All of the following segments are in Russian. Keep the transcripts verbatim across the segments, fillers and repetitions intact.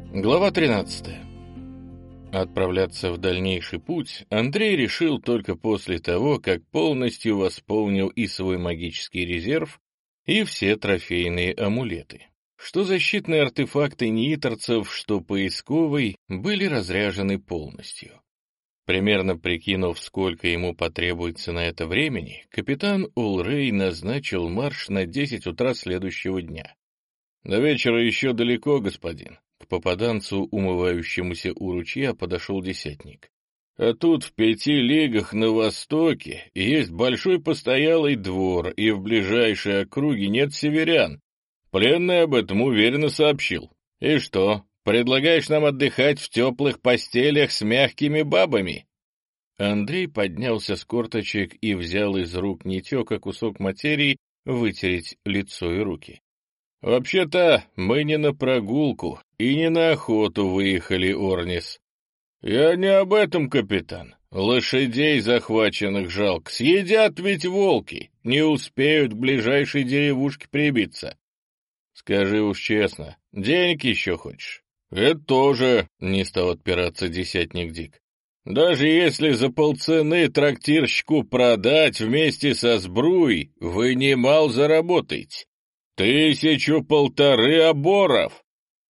Глава тринадцатая. Отправляться в дальнейший путь Андрей решил только после того, как полностью восполнил и свой магический резерв, и все трофейные амулеты. Что защитные артефакты неиторцев, что поисковый, были разряжены полностью. Примерно прикинув, сколько ему потребуется на это времени, капитан Улрей назначил марш на десять утра следующего дня. «До вечера еще далеко, господин». К попаданцу, умывающемуся у ручья, подошел десятник. «А тут в пяти лигах на востоке есть большой постоялый двор, и в ближайшей округе нет северян. Пленный об этом уверенно сообщил. И что, предлагаешь нам отдыхать в теплых постелях с мягкими бабами?» Андрей поднялся с корточек и взял из рук Нетека кусок материи вытереть лицо и руки. «Вообще-то мы не на прогулку и не на охоту выехали, Орнис». «Я не об этом, капитан. Лошадей захваченных жалко. Съедят ведь волки, не успеют к ближайшей деревушке прибиться». «Скажи уж честно, денег еще хочешь?» «Это тоже», — не стал отпираться десятник Дик. «Даже если за полцены трактирщику продать вместе со сбруей, вы немало заработаете. Тысячу-полторы оборов!»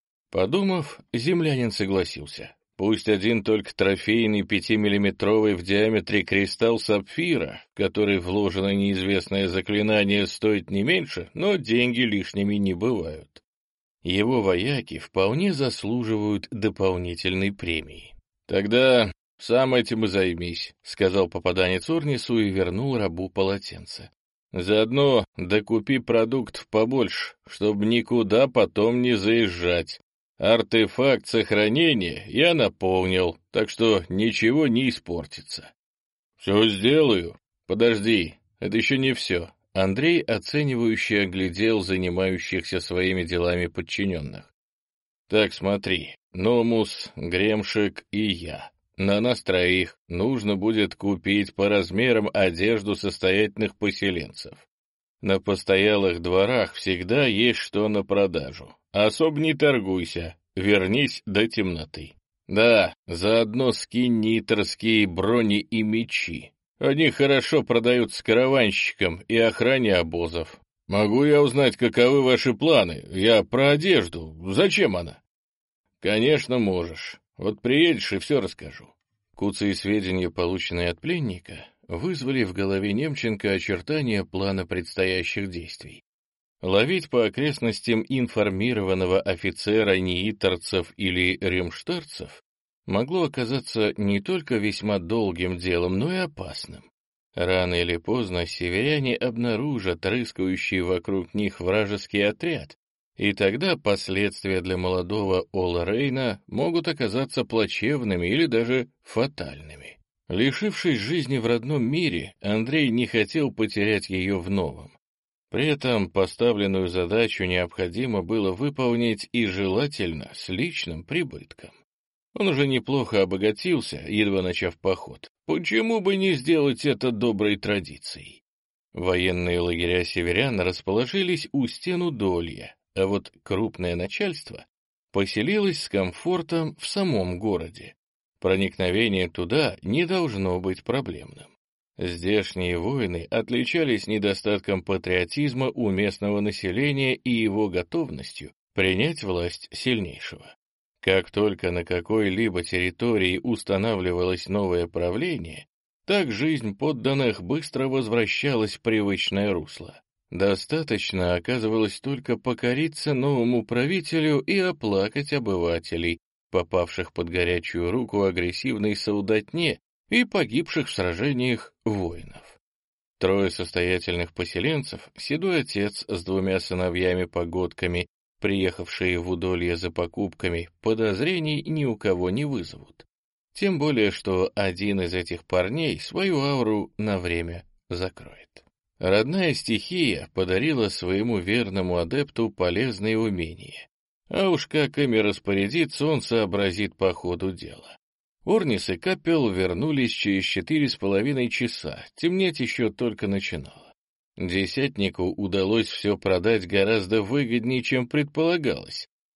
Подумав, землянин согласился. Пусть один только трофейный пятимиллиметровый в диаметре кристалл сапфира, в который вложено неизвестное заклинание, стоит не меньше, но деньги лишними не бывают. Его вояки вполне заслуживают дополнительной премии. «Тогда сам этим и займись», — сказал попаданец Орнису и вернул рабу полотенце. «Заодно докупи продуктов побольше, чтобы никуда потом не заезжать. Артефакт сохранения я наполнил, так что ничего не испортится». «Все сделаю». «Подожди, это еще не все». Андрей оценивающе оглядел занимающихся своими делами подчиненных. «Так, смотри, Номус, Гремшик и я. На нас троих нужно будет купить по размерам одежду состоятельных поселенцев. На постоялых дворах всегда есть что на продажу. Особо не торгуйся, вернись до темноты. Да, заодно скинь ниторские брони и мечи. Они хорошо продаются караванщикам и охране обозов. Могу я узнать, каковы ваши планы? Я про одежду. Зачем она?» «Конечно, можешь. Вот приедешь, и все расскажу». Куцые сведения, полученные от пленника, вызвали в голове Немченко очертания плана предстоящих действий. Ловить по окрестностям информированного офицера неиторцев или ремштарцев могло оказаться не только весьма долгим делом, но и опасным. Рано или поздно северяне обнаружат рыскающий вокруг них вражеский отряд, и тогда последствия для молодого Олрейна могут оказаться плачевными или даже фатальными. Лишившись жизни в родном мире, Андрей не хотел потерять ее в новом. При этом поставленную задачу необходимо было выполнить и желательно с личным прибытком. Он уже неплохо обогатился, едва начав поход. Почему бы не сделать это доброй традицией? Военные лагеря северян расположились у стен Удолья, а вот крупное начальство поселилось с комфортом в самом городе. Проникновение туда не должно быть проблемным. Здешние воины отличались недостатком патриотизма у местного населения и его готовностью принять власть сильнейшего. Как только на какой-либо территории устанавливалось новое правление, так жизнь подданных быстро возвращалась в привычное русло. Достаточно оказывалось только покориться новому правителю и оплакать обывателей, попавших под горячую руку агрессивной солдатне и погибших в сражениях воинов. Трое состоятельных поселенцев, седой отец с двумя сыновьями-погодками, приехавшие в Удолье за покупками, подозрений ни у кого не вызовут. Тем более, что один из этих парней свою ауру на время закроет. Родная стихия подарила своему верному адепту полезные умения, а уж как ими распорядиться, он сообразит по ходу дела. Орнис и Капел вернулись через четыре с половиной часа, темнеть еще только начинало. Десятнику удалось все продать гораздо выгоднее, чем предполагалось.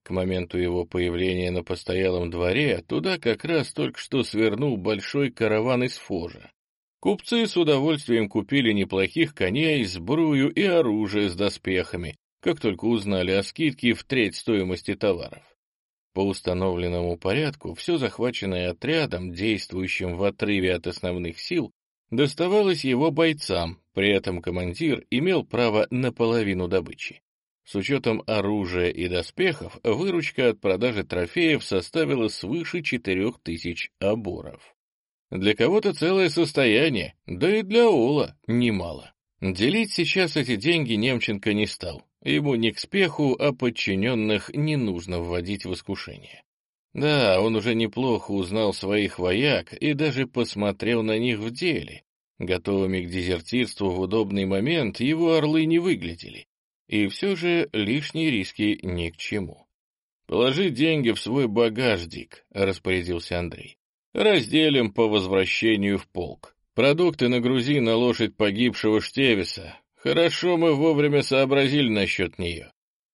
К моменту его появления на постоялом дворе туда как раз только что свернул большой караван из Фожа. Купцы с удовольствием купили неплохих коней, сбрую и оружие с доспехами, как только узнали о скидке в треть стоимости товаров. По установленному порядку все захваченное отрядом, действующим в отрыве от основных сил, доставалось его бойцам, при этом командир имел право на половину добычи. С учетом оружия и доспехов, выручка от продажи трофеев составила свыше четырех тысяч оборов. Для кого-то целое состояние, да и для Ола немало. Делить сейчас эти деньги Немченко не стал. Ему не к спеху, а подчиненных не нужно вводить в искушение. Да, он уже неплохо узнал своих вояк и даже посмотрел на них в деле. Готовыми к дезертирству в удобный момент его орлы не выглядели. И все же лишние риски ни к чему. «Положи деньги в свой багаж, Дик», — распорядился Андрей. «Разделим по возвращению в полк. Продукты нагрузи на лошадь погибшего Штевиса. Хорошо мы вовремя сообразили насчет нее.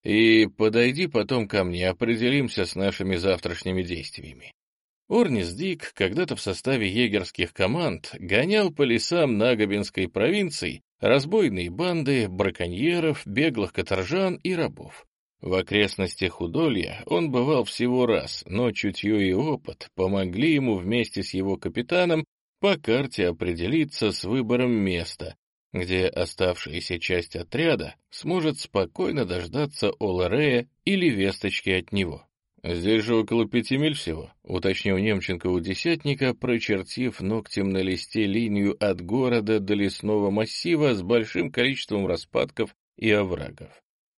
И подойди потом ко мне, определимся с нашими завтрашними действиями». Орнис Дик когда-то в составе егерских команд гонял по лесам Нагобинской провинции разбойные банды, браконьеров, беглых каторжан и рабов. В окрестностях Удолья он бывал всего раз, но чутье и опыт помогли ему вместе с его капитаном по карте определиться с выбором места, где оставшаяся часть отряда сможет спокойно дождаться Оларея или весточки от него. «Здесь же около пяти миль всего», — уточнил Немченко у десятника, прочертив ногтем на листе линию от города до лесного массива с большим количеством распадков и оврагов.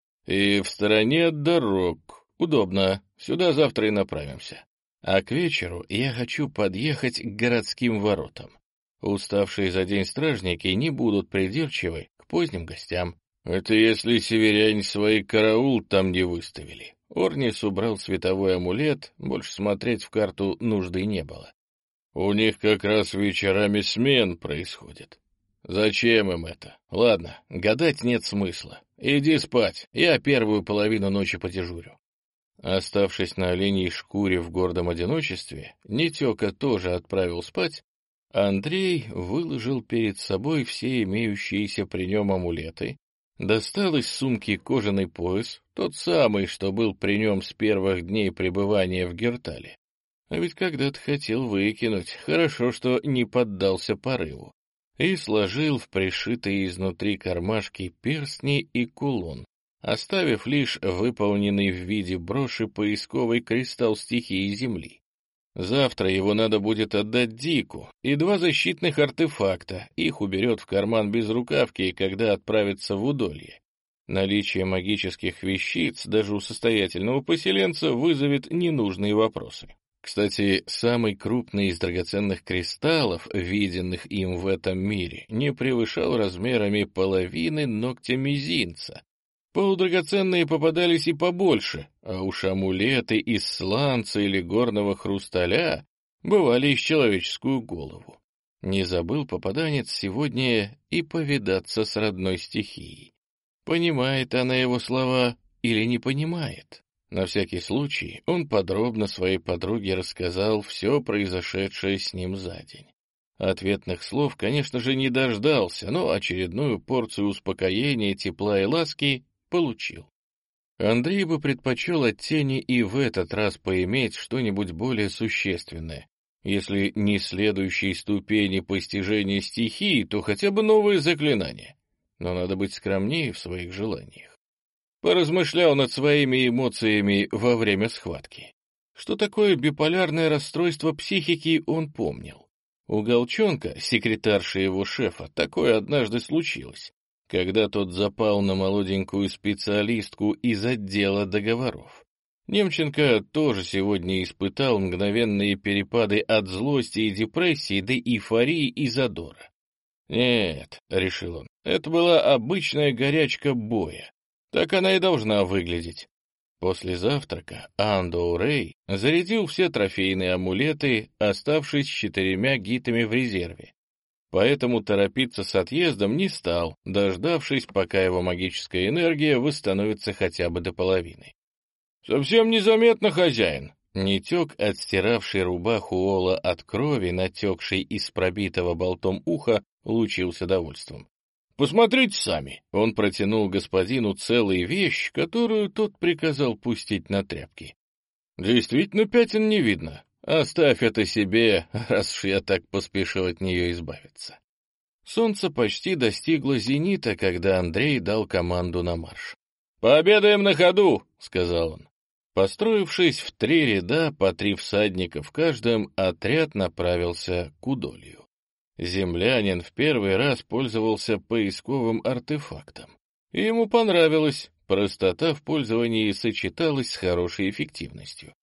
«И в стороне от дорог. Удобно. Сюда завтра и направимся. А к вечеру я хочу подъехать к городским воротам. Уставшие за день стражники не будут придирчивы к поздним гостям. Это если северяне свои караул там не выставили». Орнис убрал световой амулет, больше смотреть в карту нужды не было. «У них как раз вечерами смен происходит. Зачем им это? Ладно, гадать нет смысла. Иди спать, я первую половину ночи подежурю». Оставшись на оленьей шкуре в гордом одиночестве, Нетека тоже отправил спать. Андрей выложил перед собой все имеющиеся при нем амулеты, достал из сумки кожаный пояс, тот самый, что был при нем с первых дней пребывания в Гертале. А ведь когда-то хотел выкинуть, хорошо, что не поддался порыву. И сложил в пришитые изнутри кармашки перстни и кулон, оставив лишь выполненный в виде броши поисковый кристалл стихии Земли. Завтра его надо будет отдать Дику, и два защитных артефакта, их уберет в карман без рукавки, когда отправится в Удолье. Наличие магических вещиц даже у состоятельного поселенца вызовет ненужные вопросы. Кстати, самый крупный из драгоценных кристаллов, виденных им в этом мире, не превышал размерами половины ногтя мизинца. Полудрагоценные попадались и побольше, а уж амулеты из сланца или горного хрусталя бывали из человеческую голову. Не забыл попаданец сегодня и повидаться с родной стихией. Понимает она его слова или не понимает? На всякий случай он подробно своей подруге рассказал все произошедшее с ним за день. Ответных слов, конечно же, не дождался, но очередную порцию успокоения, тепла и ласки получил. Андрей бы предпочел от тени и в этот раз поиметь что-нибудь более существенное. Если не следующей ступени постижения стихии, то хотя бы новые заклинания. Но надо быть скромнее в своих желаниях. Поразмышлял над своими эмоциями во время схватки. Что такое биполярное расстройство психики, он помнил. У Голчонка, секретарши его шефа, такое однажды случилось, когда тот запал на молоденькую специалистку из отдела договоров. Немченко тоже сегодня испытал мгновенные перепады от злости и депрессии до эйфории и задора. «Нет», — решил он, — «это была обычная горячка боя. Так она и должна выглядеть». После завтрака Андоу Рэй зарядил все трофейные амулеты, оставшись с четырьмя гитами в резерве. Поэтому торопиться с отъездом не стал, дождавшись, пока его магическая энергия восстановится хотя бы до половины. «Совсем незаметно, хозяин». Нитек, отстиравший рубаху Ола от крови, натекший из пробитого болтом уха, лучился довольством. «Посмотрите сами!» Он протянул господину целую вещь, которую тот приказал пустить на тряпки. «Действительно, пятен не видно. Оставь это себе, раз уж я так поспешил от нее избавиться». Солнце почти достигло зенита, когда Андрей дал команду на марш. «Пообедаем на ходу!» — сказал он. Построившись в три ряда, по три всадника в каждом, отряд направился к удолью. Землянин в первый раз пользовался поисковым артефактом. И ему понравилось, простота в пользовании сочеталась с хорошей эффективностью.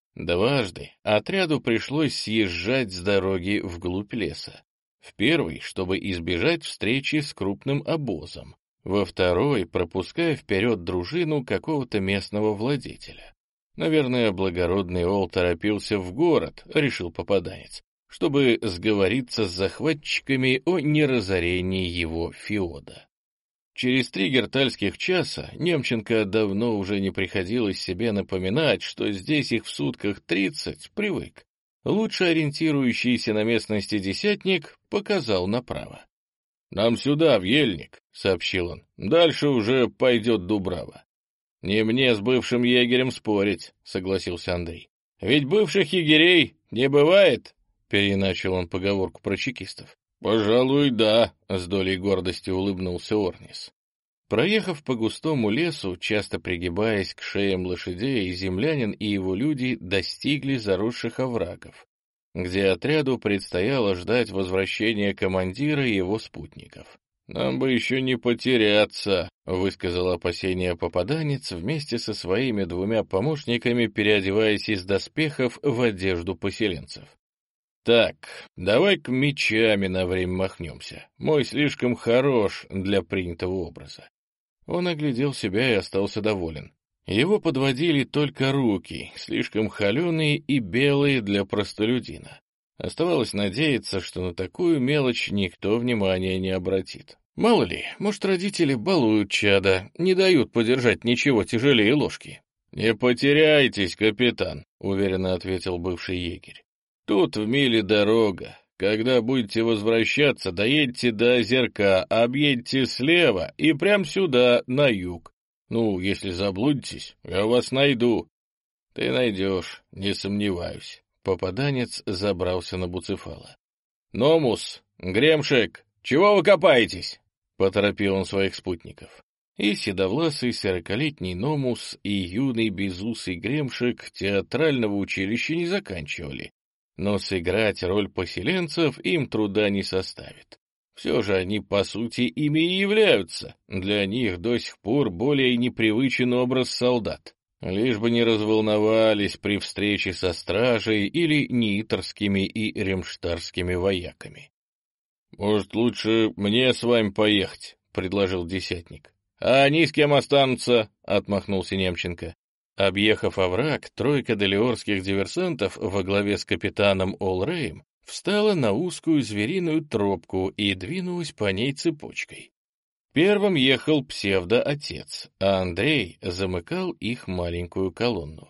Дважды отряду пришлось съезжать с дороги вглубь леса. В первый, чтобы избежать встречи с крупным обозом. Во второй, пропуская вперед дружину какого-то местного владетеля. Наверное, благородный Ол торопился в город, решил попаданец, чтобы сговориться с захватчиками о неразорении его феода. Через три гертальских часа Немченко давно уже не приходилось себе напоминать, что здесь их в сутках тридцать, привык. Лучше ориентирующийся на местности десятник показал направо. «Нам сюда, в ельник», — сообщил он. «Дальше уже пойдет Дубрава». «Не мне с бывшим егерем спорить», — согласился Андрей. «Ведь бывших егерей не бывает», — переначал он поговорку про чекистов. «Пожалуй, да», — с долей гордости улыбнулся Орнис. Проехав по густому лесу, часто пригибаясь к шеям лошадей, землянин и его люди достигли заросших оврагов, где отряду предстояло ждать возвращения командира и его спутников. «Нам бы еще не потеряться», — высказал опасение попаданец вместе со своими двумя помощниками, переодеваясь из доспехов в одежду поселенцев. «Так, давай-ка мечами на время махнемся. Мой слишком хорош для принятого образа». Он оглядел себя и остался доволен. Его подводили только руки, слишком холеные и белые для простолюдина. Оставалось надеяться, что на такую мелочь никто внимания не обратит. Мало ли, может, родители балуют чада, не дают подержать ничего тяжелее ложки. «Не потеряйтесь, капитан», — уверенно ответил бывший егерь. «Тут в миле дорога. Когда будете возвращаться, доедьте до озерка, объедьте слева и прям сюда, на юг. Ну, если заблудитесь, я вас найду». «Ты найдешь, не сомневаюсь». Попаданец забрался на Буцефала. «Номус, Гремшек, чего вы копаетесь?» — поторопил он своих спутников. И седовласый сорокалетний Номус, и юный безусый Гремшек театрального училища не заканчивали, но сыграть роль поселенцев им труда не составит. Все же они, по сути, ими и являются. Для них до сих пор более непривычен образ солдат. Лишь бы не разволновались при встрече со стражей или нитерскими и ремштарскими вояками. «Может, лучше мне с вами поехать?» — предложил десятник. «А они с кем останутся?» — отмахнулся Немченко. Объехав овраг, тройка делиорских диверсантов во главе с капитаном Олреем встала на узкую звериную тропку и двинулась по ней цепочкой. Первым ехал псевдоотец, а Андрей замыкал их маленькую колонну.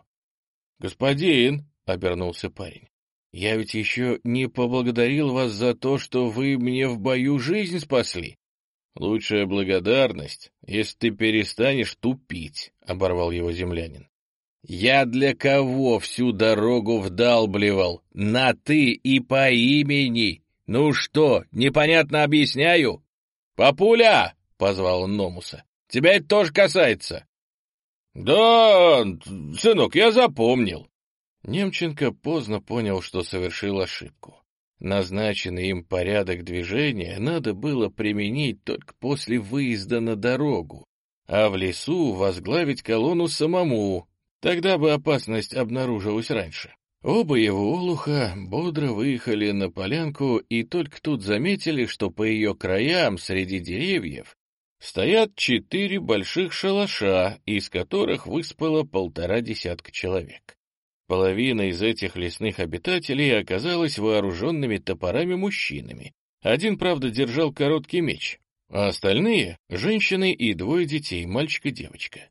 «Господин», — обернулся парень, — «я ведь еще не поблагодарил вас за то, что вы мне в бою жизнь спасли». «Лучшая благодарность, если ты перестанешь тупить», — оборвал его землянин. «Я для кого всю дорогу вдалбливал? На «ты» и по имени. Ну что, непонятно объясняю?» «Папуля!» — позвал он Номуса. «Тебя это тоже касается». «Да, сынок, я запомнил». Немченко поздно понял, что совершил ошибку. Назначенный им порядок движения надо было применить только после выезда на дорогу, а в лесу возглавить колонну самому, тогда бы опасность обнаружилась раньше. Оба его олуха бодро выехали на полянку и только тут заметили, что по ее краям среди деревьев стоят четыре больших шалаша, из которых выспало полтора десятка человек. Половина из этих лесных обитателей оказалась вооруженными топорами мужчинами. Один, правда, держал короткий меч, а остальные — женщины и двое детей, мальчик и девочка.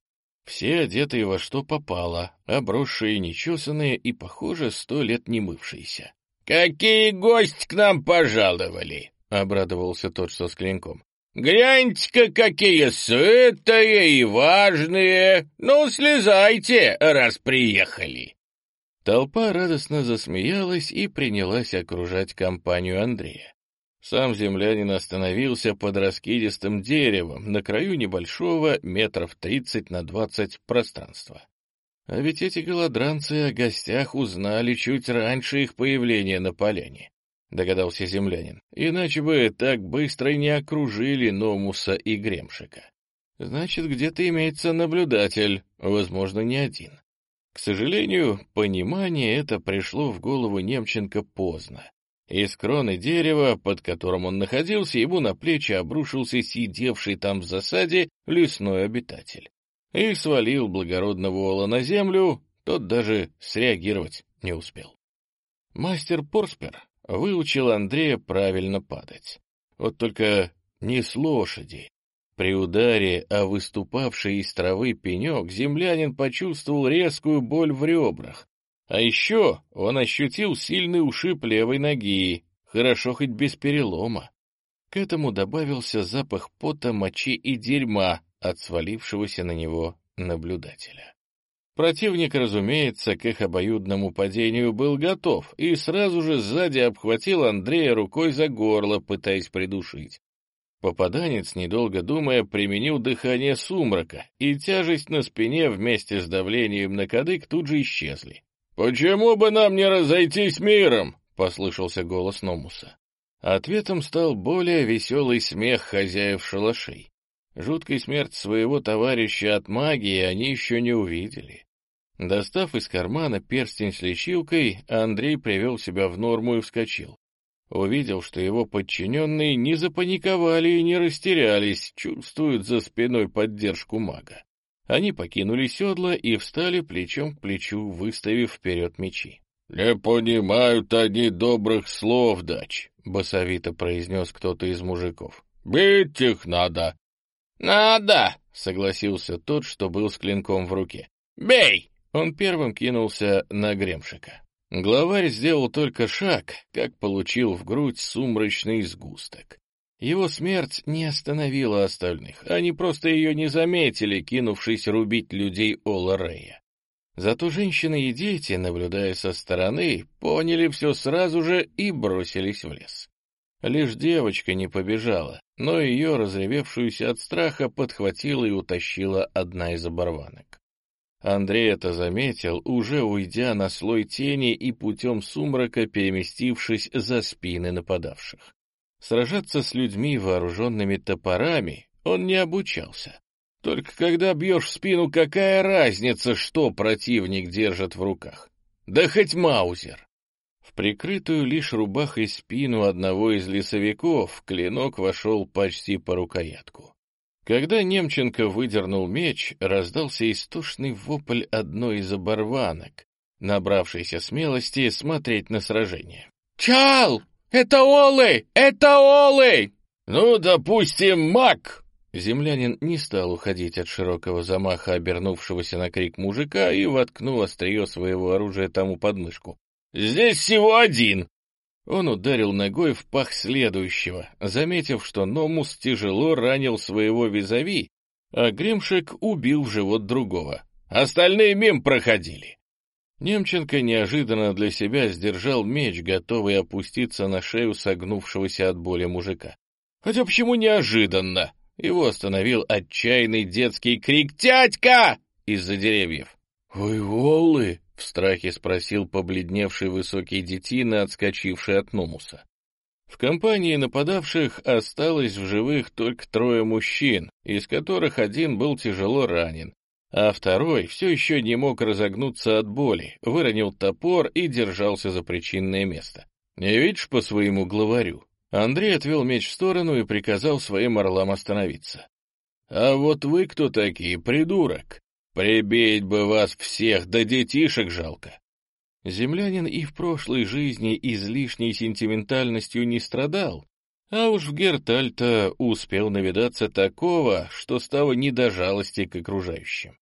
Все одетые во что попало, обросшие, нечесанные и, похоже, сто лет не мывшиеся. «Какие гости к нам пожаловали!» — обрадовался тот, что с клинком. «Гляньте-ка, какие сытые и важные! Ну, слезайте, раз приехали!» Толпа радостно засмеялась и принялась окружать компанию Андрея. Сам землянин остановился под раскидистым деревом на краю небольшого метров тридцать на двадцать пространства. А ведь эти голодранцы о гостях узнали чуть раньше их появления на поляне, догадался землянин, иначе бы так быстро и не окружили Номуса и Гремшика. Значит, где-то имеется наблюдатель, возможно, не один. К сожалению, понимание это пришло в голову Немченко поздно. Из кроны дерева, под которым он находился, ему на плечи обрушился сидевший там в засаде лесной обитатель. И свалил благородного вола на землю, тот даже среагировать не успел. Мастер Порспер выучил Андрея правильно падать. Вот только не с лошади. При ударе о выступавший из травы пенек землянин почувствовал резкую боль в ребрах. А еще он ощутил сильный ушиб левой ноги, хорошо хоть без перелома. К этому добавился запах пота, мочи и дерьма от свалившегося на него наблюдателя. Противник, разумеется, к их обоюдному падению был готов и сразу же сзади обхватил Андрея рукой за горло, пытаясь придушить. Попаданец, недолго думая, применил дыхание сумрака, и тяжесть на спине вместе с давлением на кадык тут же исчезли. «Почему бы нам не разойтись миром?» — послышался голос Номуса. Ответом стал более веселый смех хозяев шалашей. Жуткой смерть своего товарища от магии они еще не увидели. Достав из кармана перстень с лечилкой, Андрей привел себя в норму и вскочил. Увидел, что его подчиненные не запаниковали и не растерялись, чувствуют за спиной поддержку мага. Они покинули седла и встали плечом к плечу, выставив вперед мечи. — Не понимают они добрых слов, дач, — басовито произнес кто-то из мужиков. — Бить их надо. — Надо, — согласился тот, что был с клинком в руке. — Бей! Он первым кинулся на Гремшика. Главарь сделал только шаг, как получил в грудь сумрачный сгусток. Его смерть не остановила остальных, они просто ее не заметили, кинувшись рубить людей Ола-Рея. Зато женщины и дети, наблюдая со стороны, поняли все сразу же и бросились в лес. Лишь девочка не побежала, но ее, разревевшуюся от страха, подхватила и утащила одна из оборванок. Андрей это заметил, уже уйдя на слой тени и путем сумрака переместившись за спины нападавших. Сражаться с людьми, вооруженными топорами, он не обучался. Только когда бьешь в спину, какая разница, что противник держит в руках? Да хоть маузер! В прикрытую лишь рубахой спину одного из лесовиков клинок вошел почти по рукоятку. Когда Немченко выдернул меч, раздался истошный вопль одной из оборванок, набравшейся смелости смотреть на сражение. «Чал! Это Олы! Это Олы!» «Ну, допустим, маг!» Землянин не стал уходить от широкого замаха, обернувшегося на крик мужика, и воткнул острие своего оружия тому под мышку. «Здесь всего один!» Он ударил ногой в пах следующего, заметив, что Номус тяжело ранил своего визави, а Гремшик убил в живот другого. Остальные мимо проходили. Немченко неожиданно для себя сдержал меч, готовый опуститься на шею согнувшегося от боли мужика. Хотя почему неожиданно? Его остановил отчаянный детский крик «Тятька!» из-за деревьев. «Вы волы?» — в страхе спросил побледневший высокий детина, отскочивший от Номуса. В компании нападавших осталось в живых только трое мужчин, из которых один был тяжело ранен, а второй все еще не мог разогнуться от боли, выронил топор и держался за причинное место. «Не видишь по своему главарю?» Андрей отвел меч в сторону и приказал своим орлам остановиться. «А вот вы кто такие, придурок? Прибить бы вас всех, да детишек жалко!» Землянин и в прошлой жизни излишней сентиментальностью не страдал, а уж в Герталь-то успел навидаться такого, что стало не до жалости к окружающим.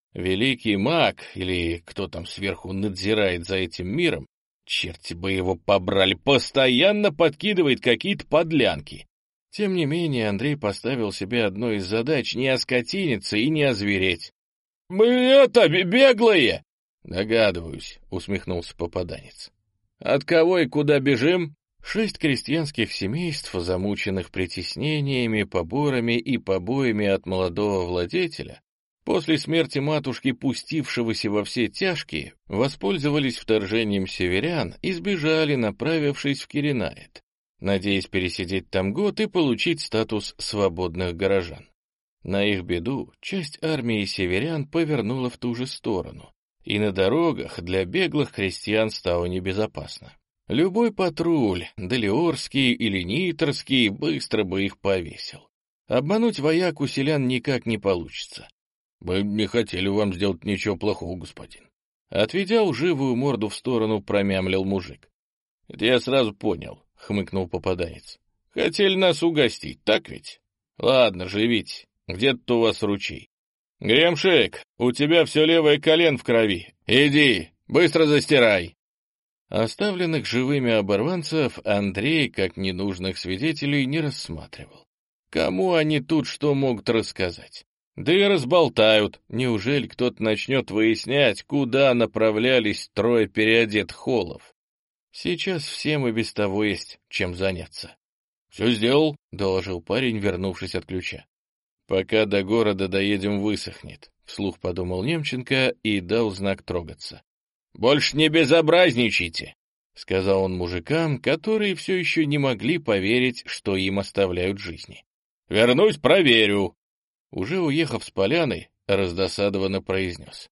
Великий маг, или кто там сверху надзирает за этим миром, черти бы его побрали, постоянно подкидывает какие-то подлянки. Тем не менее, Андрей поставил себе одной из задач не оскотиниться и не озвереть. «Мы это, беглые!» «Догадываюсь», — усмехнулся попаданец. «От кого и куда бежим?» Шесть крестьянских семейств, замученных притеснениями, поборами и побоями от молодого владетеля, после смерти матушки, пустившегося во все тяжкие, воспользовались вторжением северян и сбежали, направившись в Киренаид, надеясь пересидеть там год и получить статус свободных горожан. На их беду часть армии северян повернула в ту же сторону, и на дорогах для беглых крестьян стало небезопасно. Любой патруль, далиорский или ниторский, быстро бы их повесил. Обмануть вояку селян никак не получится. «Мы не хотели вам сделать ничего плохого, господин». Отведя лживую морду в сторону, промямлил мужик. «Это я сразу понял», — хмыкнул попаданец. «Хотели нас угостить, так ведь? Ладно, живите. Где тут у вас ручей? Гремшик, у тебя все левое колено в крови. Иди, быстро застирай». Оставленных живыми оборванцев Андрей, как ненужных свидетелей, не рассматривал. Кому они тут что могут рассказать? Да и разболтают. Неужели кто-то начнет выяснять, куда направлялись трое переодетых холлов? Сейчас всем и без того есть чем заняться. «Все сделал», — доложил парень, вернувшись от ключа. «Пока до города доедем, высохнет», — вслух подумал Немченко и дал знак трогаться. «Больше не безобразничайте», — сказал он мужикам, которые все еще не могли поверить, что им оставляют жизни. «Вернусь, проверю». Уже уехав с поляны, раздосадованно произнес.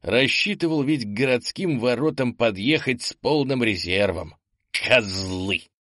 «Рассчитывал ведь к городским воротам подъехать с полным резервом. Козлы!»